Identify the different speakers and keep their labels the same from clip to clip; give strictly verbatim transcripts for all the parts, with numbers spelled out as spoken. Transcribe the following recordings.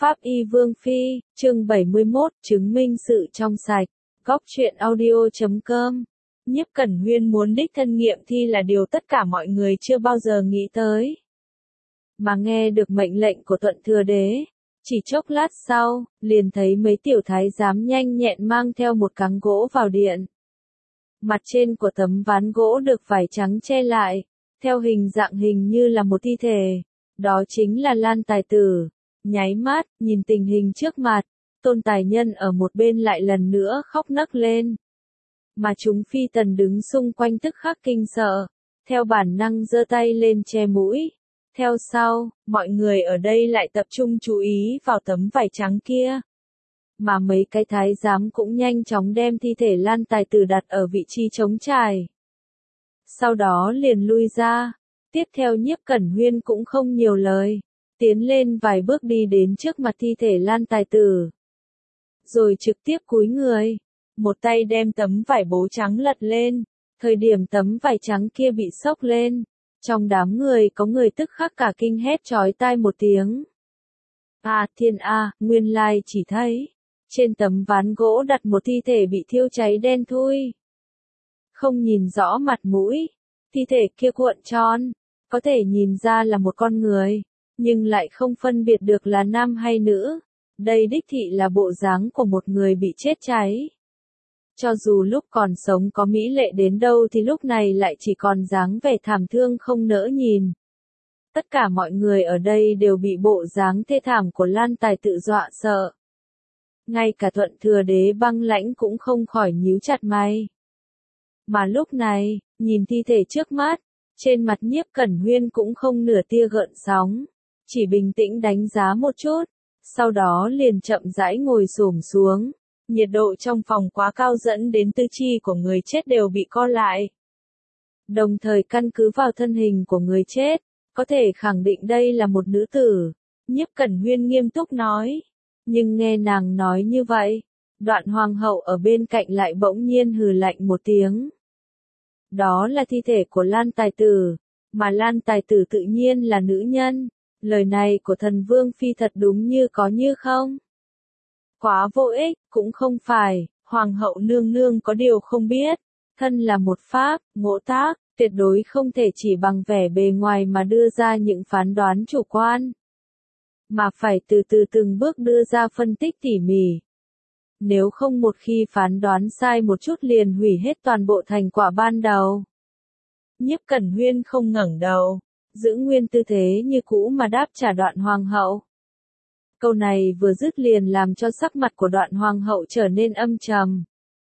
Speaker 1: Pháp Y Vương Phi, chương bảy mươi mốt, chứng minh sự trong sạch. Góc truyện audio chấm com. Nhiếp Cẩn Huyên muốn đích thân nghiệm thi là điều tất cả mọi người chưa bao giờ nghĩ tới. Mà nghe được mệnh lệnh của Thuận Thừa Đế, chỉ chốc lát sau, liền thấy mấy tiểu thái giám nhanh nhẹn mang theo một cáng gỗ vào điện. Mặt trên của tấm ván gỗ được vải trắng che lại, theo hình dạng hình như là một thi thể. Đó chính là Lan Tài Tử. Nháy mắt, nhìn tình hình trước mặt, Tôn Tài Nhân ở một bên lại lần nữa khóc nấc lên. Mà chúng phi tần đứng xung quanh tức khắc kinh sợ, theo bản năng giơ tay lên che mũi. Theo sau, mọi người ở đây lại tập trung chú ý vào tấm vải trắng kia. Mà mấy cái thái giám cũng nhanh chóng đem thi thể Lan Tài Tử đặt ở vị trí trống trải. Sau đó liền lui ra. Tiếp theo Nhiếp Cẩn Huyên cũng không nhiều lời, tiến lên vài bước đi đến trước mặt thi thể Lan Tài Tử. Rồi trực tiếp cúi người, một tay đem tấm vải bố trắng lật lên, thời điểm tấm vải trắng kia bị xốc lên. Trong đám người có người tức khắc cả kinh hét chói tai một tiếng. À thiên a, nguyên lai chỉ thấy, trên tấm ván gỗ đặt một thi thể bị thiêu cháy đen thui. Không nhìn rõ mặt mũi, thi thể kia cuộn tròn, có thể nhìn ra là một con người, nhưng lại không phân biệt được là nam hay nữ. Đây đích thị là bộ dáng của một người bị chết cháy. Cho dù lúc còn sống có mỹ lệ đến đâu thì lúc này lại chỉ còn dáng vẻ thảm thương không nỡ nhìn. Tất cả mọi người ở đây đều bị bộ dáng thê thảm của Lan Tài Tử dọa sợ. Ngay cả Thuận Thừa Đế băng lãnh cũng không khỏi nhíu chặt mày. Mà lúc này, nhìn thi thể trước mắt, trên mặt Nhiếp Cẩn Huyên cũng không nửa tia gợn sóng, chỉ bình tĩnh đánh giá một chút, sau đó liền chậm rãi ngồi xổm xuống. Nhiệt độ trong phòng quá cao dẫn đến tứ chi của người chết đều bị co lại. Đồng thời căn cứ vào thân hình của người chết, có thể khẳng định đây là một nữ tử. Nhiếp Cẩn Huyên nghiêm túc nói. Nhưng nghe nàng nói như vậy, Đoạn Hoàng hậu ở bên cạnh lại bỗng nhiên hừ lạnh một tiếng. Đó là thi thể của Lan Tài Tử, mà Lan Tài Tử tự nhiên là nữ nhân. Lời này của thần Vương Phi thật đúng như có như không. Quá vô ích, cũng không phải, Hoàng hậu nương nương có điều không biết. Thân là một pháp, ngộ tác, tuyệt đối không thể chỉ bằng vẻ bề ngoài mà đưa ra những phán đoán chủ quan. Mà phải từ từ từng bước đưa ra phân tích tỉ mỉ. Nếu không một khi phán đoán sai một chút liền hủy hết toàn bộ thành quả ban đầu. Nhiếp Cẩn Huyên không ngẩng đầu, giữ nguyên tư thế như cũ mà đáp trả Đoạn Hoàng hậu. Câu này vừa dứt liền làm cho sắc mặt của Đoạn Hoàng hậu trở nên âm trầm.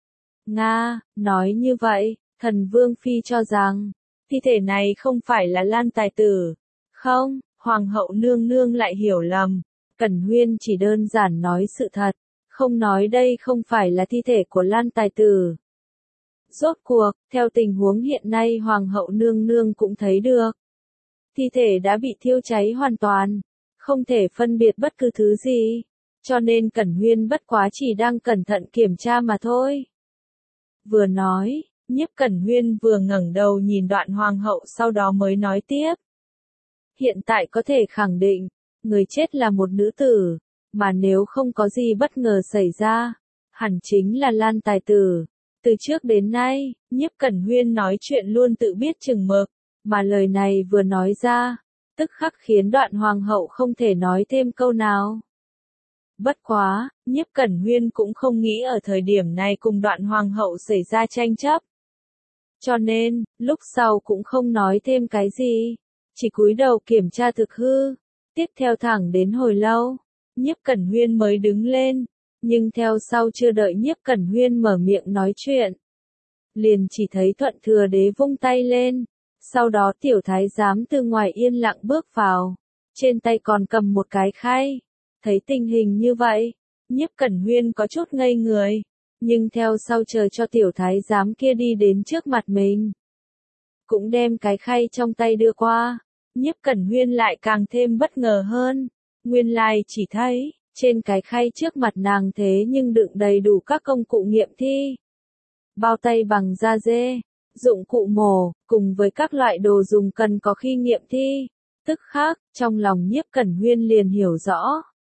Speaker 1: Nga, nói như vậy, thần Vương Phi cho rằng, thi thể này không phải là Lan Tài Tử. Không, Hoàng hậu nương nương lại hiểu lầm. Cẩn Huyên chỉ đơn giản nói sự thật, không nói đây không phải là thi thể của Lan Tài Tử. Rốt cuộc, theo tình huống hiện nay Hoàng hậu nương nương cũng thấy được. Thi thể đã bị thiêu cháy hoàn toàn, không thể phân biệt bất cứ thứ gì, cho nên Cẩn Huyên bất quá chỉ đang cẩn thận kiểm tra mà thôi. Vừa nói, Nhiếp Cẩn Huyên vừa ngẩng đầu nhìn Đoạn Hoàng hậu sau đó mới nói tiếp. Hiện tại có thể khẳng định, người chết là một nữ tử, mà nếu không có gì bất ngờ xảy ra, hẳn chính là Lan Tài Tử. Từ trước đến nay, Nhiếp Cẩn Huyên nói chuyện luôn tự biết chừng mực, mà lời này vừa nói ra, tức khắc khiến Đoạn Hoàng hậu không thể nói thêm câu nào. Bất quá, Nhiếp Cẩn Huyên cũng không nghĩ ở thời điểm này cùng Đoạn Hoàng hậu xảy ra tranh chấp. Cho nên, lúc sau cũng không nói thêm cái gì, chỉ cúi đầu kiểm tra thực hư. Tiếp theo thẳng đến hồi lâu, Nhiếp Cẩn Huyên mới đứng lên, nhưng theo sau chưa đợi Nhiếp Cẩn Huyên mở miệng nói chuyện, liền chỉ thấy Thuận Thừa Đế vung tay lên, sau đó tiểu thái giám từ ngoài yên lặng bước vào, trên tay còn cầm một cái khay. Thấy tình hình như vậy, Nhiếp Cẩn Huyên có chút ngây người, nhưng theo sau chờ cho tiểu thái giám kia đi đến trước mặt mình, cũng đem cái khay trong tay đưa qua. Nhiếp Cẩn Huyên lại càng thêm bất ngờ hơn, nguyên lai chỉ thấy, trên cái khay trước mặt nàng thế nhưng đựng đầy đủ các công cụ nghiệm thi. Bao tay bằng da dê, dụng cụ mổ, cùng với các loại đồ dùng cần có khi nghiệm thi. Tức khắc, trong lòng Nhiếp Cẩn Huyên liền hiểu rõ,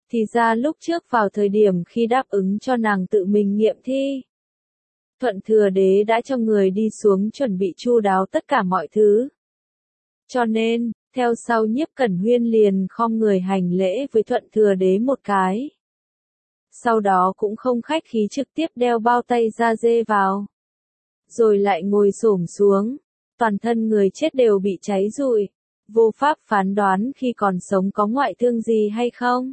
Speaker 1: Thì ra lúc trước vào thời điểm khi đáp ứng cho nàng tự mình nghiệm thi, Thuận Thừa Đế đã cho người đi xuống chuẩn bị chu đáo tất cả mọi thứ. Cho nên, theo sau Nhiếp Cẩn Huyên liền khom người hành lễ với Thuận Thừa Đế một cái. Sau đó cũng không khách khí trực tiếp đeo bao tay da dê vào. Rồi lại ngồi xổm xuống, toàn thân người chết đều bị cháy rụi, vô pháp phán đoán khi còn sống có ngoại thương gì hay không.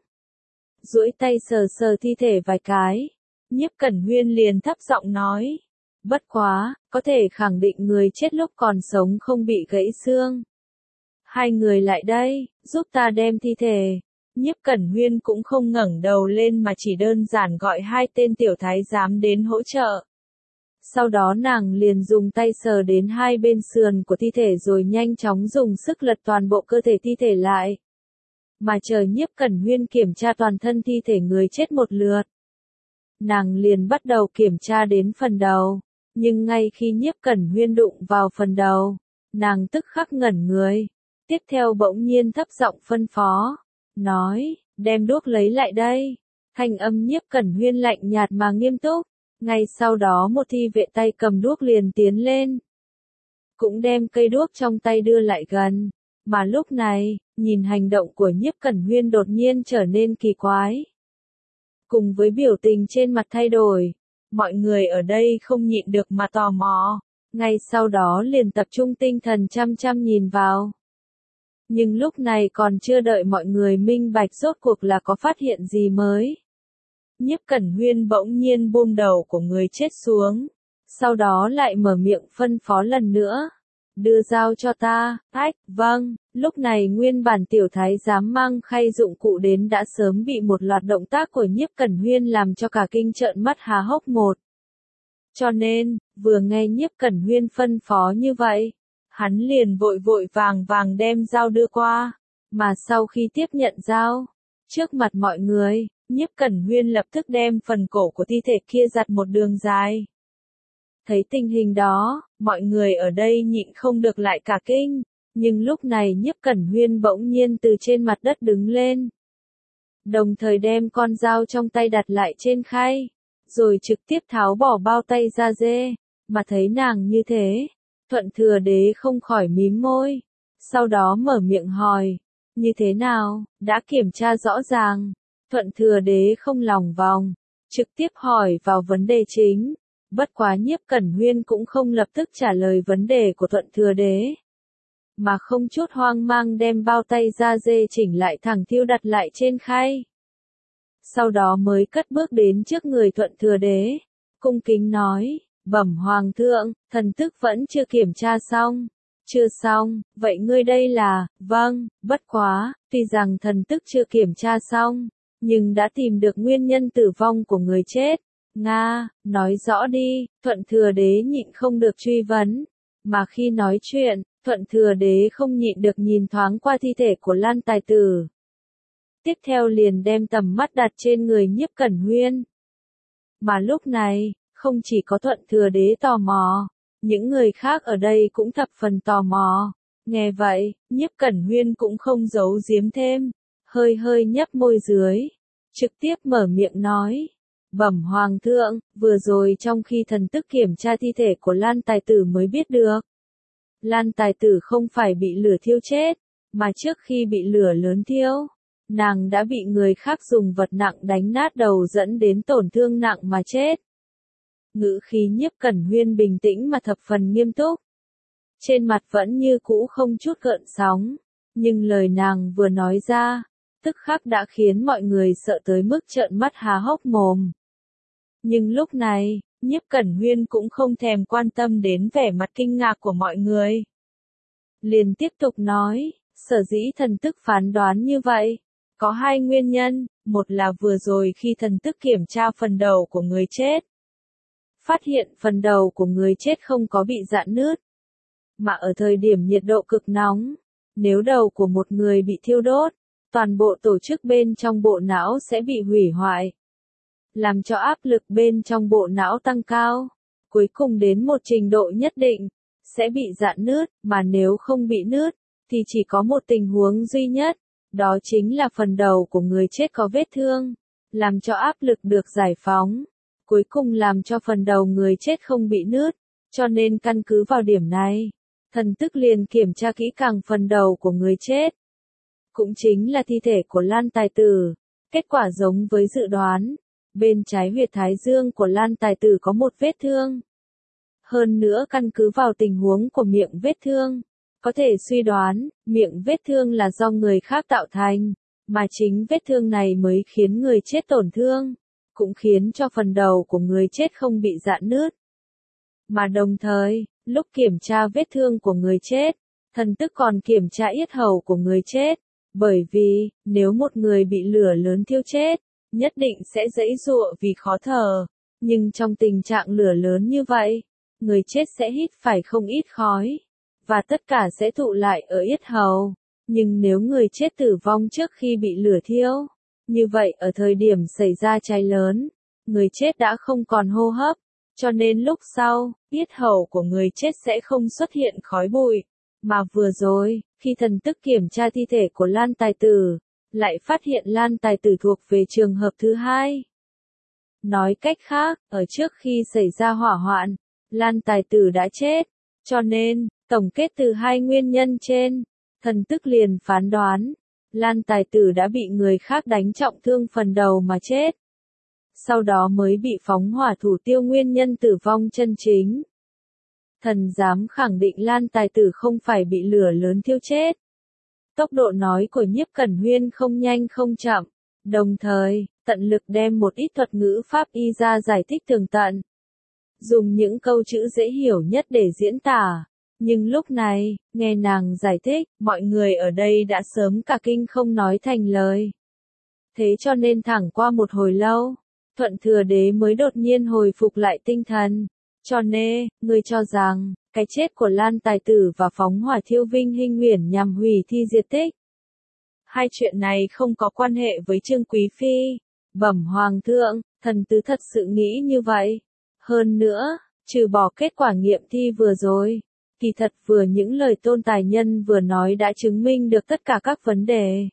Speaker 1: Duỗi tay sờ sờ thi thể vài cái, Nhiếp Cẩn Huyên liền thấp giọng nói, bất quá, có thể khẳng định người chết lúc còn sống không bị gãy xương. Hai người lại đây, giúp ta đem thi thể. Nhiếp Cẩn Huyên cũng không ngẩng đầu lên mà chỉ đơn giản gọi hai tên tiểu thái giám đến hỗ trợ. Sau đó nàng liền dùng tay sờ đến hai bên sườn của thi thể rồi nhanh chóng dùng sức lật toàn bộ cơ thể thi thể lại. Mà chờ Nhiếp Cẩn Huyên kiểm tra toàn thân thi thể người chết một lượt. Nàng liền bắt đầu kiểm tra đến phần đầu, nhưng ngay khi Nhiếp Cẩn Huyên đụng vào phần đầu, nàng tức khắc ngẩn người. Tiếp theo bỗng nhiên thấp giọng phân phó, nói, đem đuốc lấy lại đây. Thanh âm Nhiếp Cẩn Huyên lạnh nhạt mà nghiêm túc. Ngay sau đó một thi vệ tay cầm đuốc liền tiến lên. Cũng đem cây đuốc trong tay đưa lại gần. Mà lúc này, nhìn hành động của Nhiếp Cẩn Huyên đột nhiên trở nên kỳ quái. Cùng với biểu tình trên mặt thay đổi, mọi người ở đây không nhịn được mà tò mò. Ngay sau đó liền tập trung tinh thần chăm chăm nhìn vào. Nhưng lúc này còn chưa đợi mọi người minh bạch rốt cuộc là có phát hiện gì mới. Nhiếp Cẩn Huyên bỗng nhiên buông đầu của người chết xuống. Sau đó lại mở miệng phân phó lần nữa. Đưa dao cho ta, ách, vâng. Lúc này nguyên bản tiểu thái giám mang khay dụng cụ đến đã sớm bị một loạt động tác của Nhiếp Cẩn Huyên làm cho cả kinh trợn mắt há hốc một. Cho nên, vừa nghe Nhiếp Cẩn Huyên phân phó như vậy, hắn liền vội vội vàng vàng đem dao đưa qua. Mà sau khi tiếp nhận dao, trước mặt mọi người, Nhiếp Cẩn Huyên lập tức đem phần cổ của thi thể kia giặt một đường dài. Thấy tình hình đó, mọi người ở đây nhịn không được lại cả kinh, nhưng lúc này Nhiếp Cẩn Huyên bỗng nhiên từ trên mặt đất đứng lên. Đồng thời đem con dao trong tay đặt lại trên khay, rồi trực tiếp tháo bỏ bao tay da dê, mà thấy nàng như thế, Thuận Thừa Đế không khỏi mím môi, sau đó mở miệng hỏi, như thế nào, đã kiểm tra rõ ràng. Thuận Thừa Đế không lòng vòng, trực tiếp hỏi vào vấn đề chính. Bất quá Nhiếp Cẩn Huyên cũng không lập tức trả lời vấn đề của Thuận Thừa Đế, mà không chút hoang mang đem bao tay da dê chỉnh lại thẳng thiêu đặt lại trên khay. Sau đó mới cất bước đến trước người Thuận Thừa Đế, cung kính nói, bẩm Hoàng thượng, thần tức vẫn chưa kiểm tra xong. Chưa xong, vậy ngươi đây là, vâng, bất quá, tuy rằng thần tức chưa kiểm tra xong, nhưng đã tìm được nguyên nhân tử vong của người chết. Nga, nói rõ đi, Thuận Thừa Đế nhịn không được truy vấn. Mà khi nói chuyện, Thuận Thừa Đế không nhịn được nhìn thoáng qua thi thể của Lan Tài Tử. Tiếp theo liền đem tầm mắt đặt trên người Nhiếp Cẩn Huyên. Mà lúc này, không chỉ có Thuận Thừa Đế tò mò, những người khác ở đây cũng thập phần tò mò. Nghe vậy, Nhiếp Cẩn Huyên cũng không giấu giếm thêm, hơi hơi nhấp môi dưới, trực tiếp mở miệng nói. Bẩm Hoàng thượng, vừa rồi trong khi thần tức kiểm tra thi thể của Lan Tài Tử mới biết được. Lan Tài Tử không phải bị lửa thiêu chết, mà trước khi bị lửa lớn thiêu, nàng đã bị người khác dùng vật nặng đánh nát đầu dẫn đến tổn thương nặng mà chết. Ngữ khí Nhiếp Cẩn Huyên bình tĩnh mà thập phần nghiêm túc. Trên mặt vẫn như cũ không chút gợn sóng, nhưng lời nàng vừa nói ra, tức khắc đã khiến mọi người sợ tới mức trợn mắt há hốc mồm. Nhưng lúc này, Nhiếp Cẩn Huyên cũng không thèm quan tâm đến vẻ mặt kinh ngạc của mọi người. Liền tiếp tục nói, sở dĩ thần tức phán đoán như vậy, có hai nguyên nhân, một là vừa rồi khi thần tức kiểm tra phần đầu của người chết, phát hiện phần đầu của người chết không có bị rạn nứt, mà ở thời điểm nhiệt độ cực nóng, nếu đầu của một người bị thiêu đốt, toàn bộ tổ chức bên trong bộ não sẽ bị hủy hoại, làm cho áp lực bên trong bộ não tăng cao, cuối cùng đến một trình độ nhất định, sẽ bị rạn nứt, mà nếu không bị nứt, thì chỉ có một tình huống duy nhất, Đó chính là phần đầu của người chết có vết thương, làm cho áp lực được giải phóng, cuối cùng làm cho phần đầu người chết không bị nứt, cho nên căn cứ vào điểm này, thần tức liền kiểm tra kỹ càng phần đầu của người chết. Cũng chính là thi thể của Lan Tài Tử, kết quả giống với dự đoán, bên trái huyệt thái dương của Lan Tài Tử có một vết thương. Hơn nữa căn cứ vào tình huống của miệng vết thương, có thể suy đoán, miệng vết thương là do người khác tạo thành, mà chính vết thương này mới khiến người chết tổn thương, cũng khiến cho phần đầu của người chết không bị rạn nứt. Mà đồng thời, lúc kiểm tra vết thương của người chết, thần tức còn kiểm tra yết hầu của người chết, bởi vì, nếu một người bị lửa lớn thiêu chết, nhất định sẽ giãy giụa vì khó thở, nhưng trong tình trạng lửa lớn như vậy, người chết sẽ hít phải không ít khói, và tất cả sẽ tụ lại ở yết hầu. Nhưng nếu người chết tử vong trước khi bị lửa thiêu, như vậy ở thời điểm xảy ra cháy lớn, người chết đã không còn hô hấp, cho nên lúc sau, yết hầu của người chết sẽ không xuất hiện khói bụi. Mà vừa rồi, khi thần tức kiểm tra thi thể của Lan Tài Tử, lại phát hiện Lan Tài Tử thuộc về trường hợp thứ hai. Nói cách khác, ở trước khi xảy ra hỏa hoạn, Lan Tài Tử đã chết, cho nên, tổng kết từ hai nguyên nhân trên, thần tức liền phán đoán, Lan Tài Tử đã bị người khác đánh trọng thương phần đầu mà chết. Sau đó mới bị phóng hỏa thủ tiêu nguyên nhân tử vong chân chính. Thần dám khẳng định Lan Tài Tử không phải bị lửa lớn thiêu chết. Tốc độ nói của Nhiếp Cẩn Huyên không nhanh không chậm, đồng thời, tận lực đem một ít thuật ngữ pháp y ra giải thích tường tận. Dùng những câu chữ dễ hiểu nhất để diễn tả. Nhưng lúc này, nghe nàng giải thích, mọi người ở đây đã sớm cả kinh không nói thành lời. Thế cho nên thẳng qua một hồi lâu, Thuận Thừa Đế mới đột nhiên hồi phục lại tinh thần. Cho nên, ngươi cho rằng, cái chết của Lan Tài Tử và phóng hỏa thiêu Vinh Hinh Uyển nhằm hủy thi diệt tích. Hai chuyện này không có quan hệ với Trương Quý Phi. Bẩm Hoàng thượng, thần tứ thật sự nghĩ như vậy. Hơn nữa, trừ bỏ kết quả nghiệm thi vừa rồi, kỳ thật vừa những lời Tôn Tài Nhân vừa nói đã chứng minh được tất cả các vấn đề.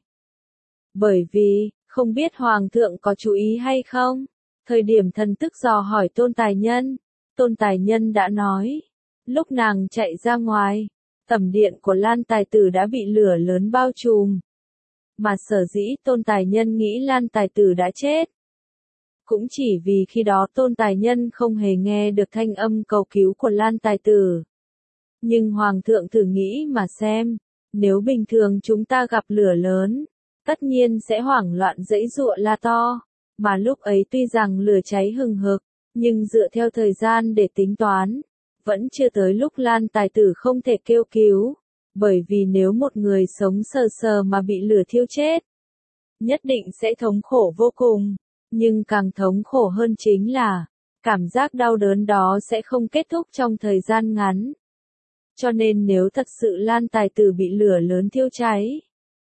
Speaker 1: Bởi vì, không biết Hoàng thượng có chú ý hay không, thời điểm thần tức dò hỏi Tôn Tài Nhân, Tôn Tài Nhân đã nói, lúc nàng chạy ra ngoài, tẩm điện của Lan Tài Tử đã bị lửa lớn bao trùm. Mà sở dĩ Tôn Tài Nhân nghĩ Lan Tài Tử đã chết. Cũng chỉ vì khi đó Tôn Tài Nhân không hề nghe được thanh âm cầu cứu của Lan Tài Tử. Nhưng Hoàng thượng thử nghĩ mà xem, nếu bình thường chúng ta gặp lửa lớn, tất nhiên sẽ hoảng loạn giãy giụa la to, mà lúc ấy tuy rằng lửa cháy hừng hực, nhưng dựa theo thời gian để tính toán, vẫn chưa tới lúc Lan Tài Tử không thể kêu cứu, bởi vì nếu một người sống sờ sờ mà bị lửa thiêu chết, nhất định sẽ thống khổ vô cùng, nhưng càng thống khổ hơn chính là, cảm giác đau đớn đó sẽ không kết thúc trong thời gian ngắn. Cho nên nếu thật sự Lan Tài Tử bị lửa lớn thiêu cháy,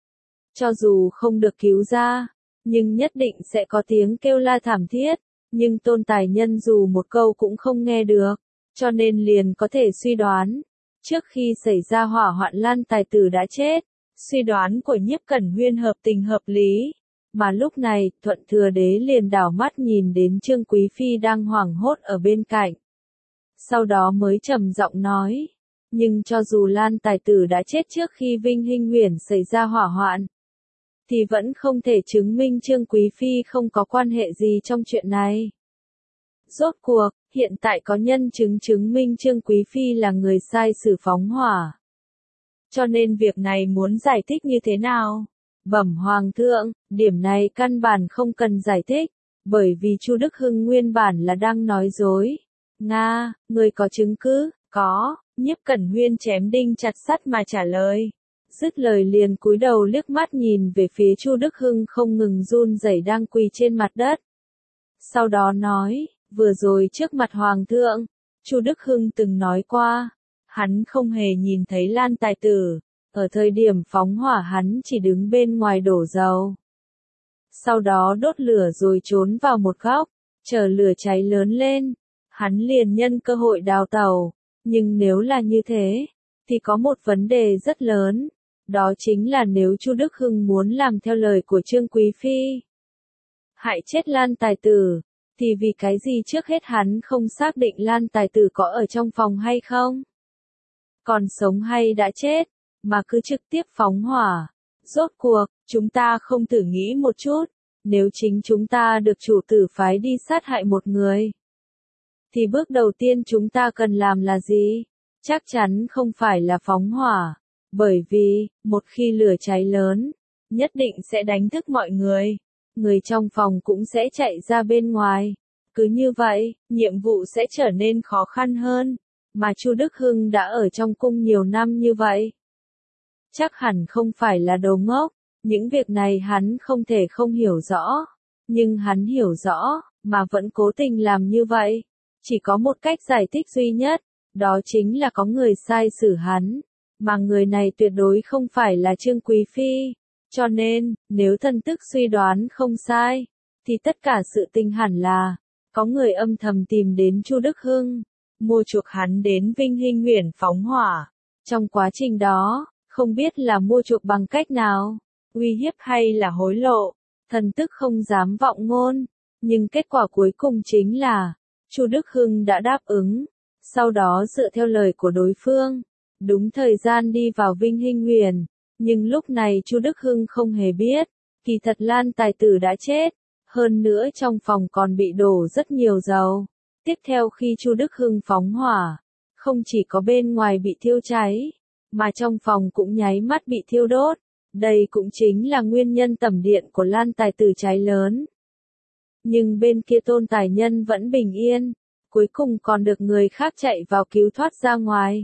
Speaker 1: cho dù không được cứu ra, nhưng nhất định sẽ có tiếng kêu la thảm thiết, nhưng Tôn Tài Nhân dù một câu cũng không nghe được, cho nên liền có thể suy đoán, trước khi xảy ra hỏa hoạn Lan Tài Tử đã chết, suy đoán của Nhiếp Cẩn Huyên hợp tình hợp lý. Mà lúc này, Thuận Thừa Đế liền đảo mắt nhìn đến Trương Quý Phi đang hoảng hốt ở bên cạnh. Sau đó mới trầm giọng nói, nhưng cho dù Lan Tài Tử đã chết trước khi Vinh Hinh Uyển xảy ra hỏa hoạn, thì vẫn không thể chứng minh Trương Quý Phi không có quan hệ gì trong chuyện này. Rốt cuộc, hiện tại có nhân chứng chứng minh Trương Quý Phi là người sai sử phóng hỏa. Cho nên việc này muốn giải thích như thế nào? Bẩm Hoàng thượng, điểm này căn bản không cần giải thích, bởi vì Chu Đức Hưng nguyên bản là đang nói dối. Nga, người có chứng cứ? Có, Nhiếp Cẩn Huyên chém đinh chặt sắt mà trả lời. Dứt lời liền cúi đầu liếc mắt nhìn về phía Chu Đức Hưng không ngừng run rẩy đang quỳ trên mặt đất. Sau đó nói, vừa rồi trước mặt Hoàng thượng, Chu Đức Hưng từng nói qua, hắn không hề nhìn thấy Lan Tài Tử. Ở thời điểm phóng hỏa hắn chỉ đứng bên ngoài đổ dầu. Sau đó đốt lửa rồi trốn vào một góc, chờ lửa cháy lớn lên. Hắn liền nhân cơ hội đào tẩu. Nhưng nếu là như thế, thì có một vấn đề rất lớn. Đó chính là nếu Chu Đức Hưng muốn làm theo lời của Trương Quý Phi, hại chết Lan Tài Tử, thì vì cái gì trước hết hắn không xác định Lan Tài Tử có ở trong phòng hay không? Còn sống hay đã chết, mà cứ trực tiếp phóng hỏa. Rốt cuộc, chúng ta không thử nghĩ một chút, nếu chính chúng ta được chủ tử phái đi sát hại một người, thì bước đầu tiên chúng ta cần làm là gì? Chắc chắn không phải là phóng hỏa, bởi vì, một khi lửa cháy lớn, nhất định sẽ đánh thức mọi người, người trong phòng cũng sẽ chạy ra bên ngoài. Cứ như vậy, nhiệm vụ sẽ trở nên khó khăn hơn, mà Chu Đức Hưng đã ở trong cung nhiều năm như vậy. Chắc hẳn không phải là đồ ngốc, những việc này hắn không thể không hiểu rõ, nhưng hắn hiểu rõ, mà vẫn cố tình làm như vậy. Chỉ có một cách giải thích duy nhất, đó chính là có người sai xử hắn, mà người này tuyệt đối không phải là Trương Quý Phi. Cho nên, nếu thần tức suy đoán không sai, thì tất cả sự tình hẳn là, có người âm thầm tìm đến Chu Đức Hưng, mua chuộc hắn đến Vinh Hinh Nguyễn phóng hỏa. Trong quá trình đó, không biết là mua chuộc bằng cách nào, uy hiếp hay là hối lộ, thần tức không dám vọng ngôn, nhưng kết quả cuối cùng chính là, Chu Đức Hưng đã đáp ứng, sau đó dựa theo lời của đối phương, đúng thời gian đi vào Vinh Hinh Nguyễn, nhưng lúc này Chu Đức Hưng không hề biết, kỳ thật Lan Tài Tử đã chết, hơn nữa trong phòng còn bị đổ rất nhiều dầu. Tiếp theo khi Chu Đức Hưng phóng hỏa, không chỉ có bên ngoài bị thiêu cháy, mà trong phòng cũng nháy mắt bị thiêu đốt. Đây cũng chính là nguyên nhân tẩm điện của Lan Tài Tử cháy lớn. Nhưng bên kia Tôn Tài Nhân vẫn bình yên, cuối cùng còn được người khác chạy vào cứu thoát ra ngoài.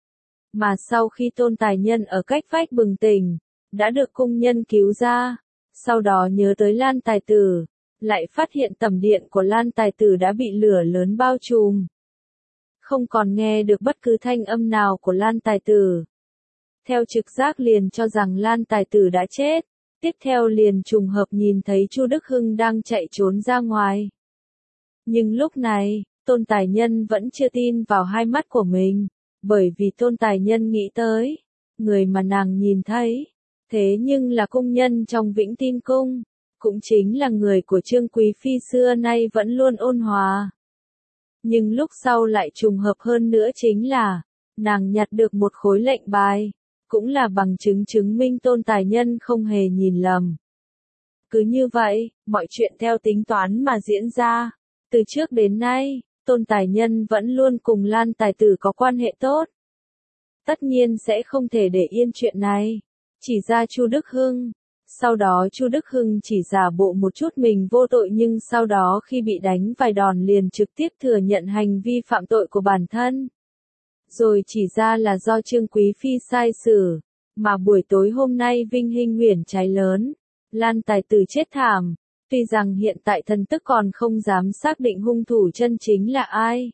Speaker 1: Mà sau khi Tôn Tài Nhân ở cách vách bừng tỉnh, đã được cung nhân cứu ra, sau đó nhớ tới Lan Tài Tử, lại phát hiện tẩm điện của Lan Tài Tử đã bị lửa lớn bao trùm. Không còn nghe được bất cứ thanh âm nào của Lan Tài Tử. Theo trực giác liền cho rằng Lan Tài Tử đã chết, tiếp theo liền trùng hợp nhìn thấy Chu Đức Hưng đang chạy trốn ra ngoài. Nhưng lúc này, Tôn Tài Nhân vẫn chưa tin vào hai mắt của mình, bởi vì Tôn Tài Nhân nghĩ tới, người mà nàng nhìn thấy, thế nhưng là cung nhân trong Vĩnh Tin Cung, cũng chính là người của Trương Quý Phi xưa nay vẫn luôn ôn hòa. Nhưng lúc sau lại trùng hợp hơn nữa chính là, nàng nhặt được một khối lệnh bài, cũng là bằng chứng chứng minh Tôn Tài Nhân không hề nhìn lầm. Cứ như vậy, mọi chuyện theo tính toán mà diễn ra. Từ trước đến nay, Tôn Tài Nhân vẫn luôn cùng Lan Tài Tử có quan hệ tốt. Tất nhiên sẽ không thể để yên chuyện này. Chỉ ra Chu Đức Hưng. Sau đó Chu Đức Hưng chỉ giả bộ một chút mình vô tội, nhưng sau đó khi bị đánh vài đòn liền trực tiếp thừa nhận hành vi phạm tội của bản thân. Rồi chỉ ra là do Trương Quý Phi sai xử, mà buổi tối hôm nay Vinh Hinh Nguyễn cháy lớn, Lan Tài Tử chết thảm. Tuy rằng hiện tại thần tức còn không dám xác định hung thủ chân chính là ai,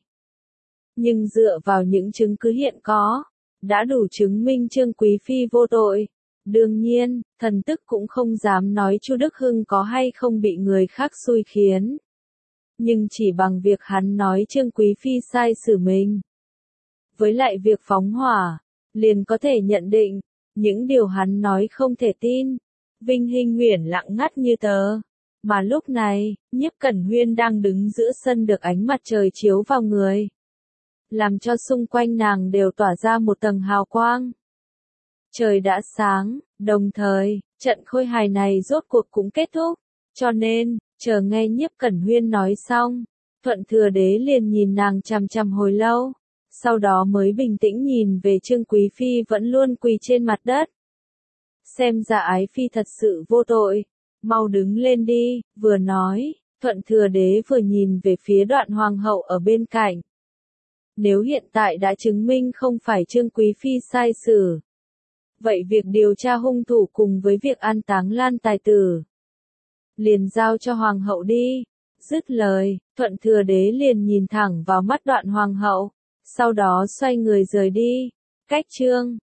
Speaker 1: nhưng dựa vào những chứng cứ hiện có, đã đủ chứng minh Trương Quý Phi vô tội. Đương nhiên, thần tức cũng không dám nói Chu Đức Hưng có hay không bị người khác xui khiến. Nhưng chỉ bằng việc hắn nói Trương Quý Phi sai xử mình, với lại việc phóng hỏa, liền có thể nhận định, những điều hắn nói không thể tin. Vinh Hinh Nguyễn lặng ngắt như tờ. Mà lúc này, Nhiếp Cẩn Huyên đang đứng giữa sân được ánh mặt trời chiếu vào người, làm cho xung quanh nàng đều tỏa ra một tầng hào quang. Trời đã sáng, đồng thời, trận khôi hài này rốt cuộc cũng kết thúc, cho nên, chờ nghe Nhiếp Cẩn Huyên nói xong, Thuận Thừa Đế liền nhìn nàng chằm chằm hồi lâu, sau đó mới bình tĩnh nhìn về Trương Quý Phi vẫn luôn quỳ trên mặt đất. Xem ra Ái Phi thật sự vô tội, mau đứng lên đi, vừa nói, Thuận Thừa Đế vừa nhìn về phía Đoạn Hoàng hậu ở bên cạnh. Nếu hiện tại đã chứng minh không phải Trương Quý Phi sai xử, vậy việc điều tra hung thủ cùng với việc an táng Lan Tài Tử, liền giao cho Hoàng hậu đi. Dứt lời, Thuận Thừa Đế liền nhìn thẳng vào mắt Đoạn Hoàng hậu, sau đó xoay người rời đi. Cách chương